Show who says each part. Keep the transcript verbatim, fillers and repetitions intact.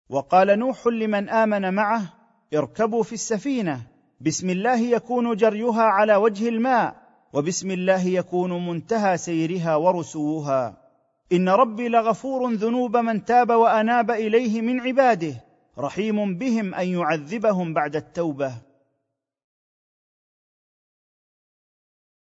Speaker 1: وقال نوح لمن آمن معه: اركبوا في السفينة، بسم الله يكون جريها على وجه الماء، وبسم الله يكون منتهى سيرها ورسوها. إن ربي لغفور ذنوب من تاب وأناب إليه من عباده، رحيم بهم أن يعذبهم بعد التوبة.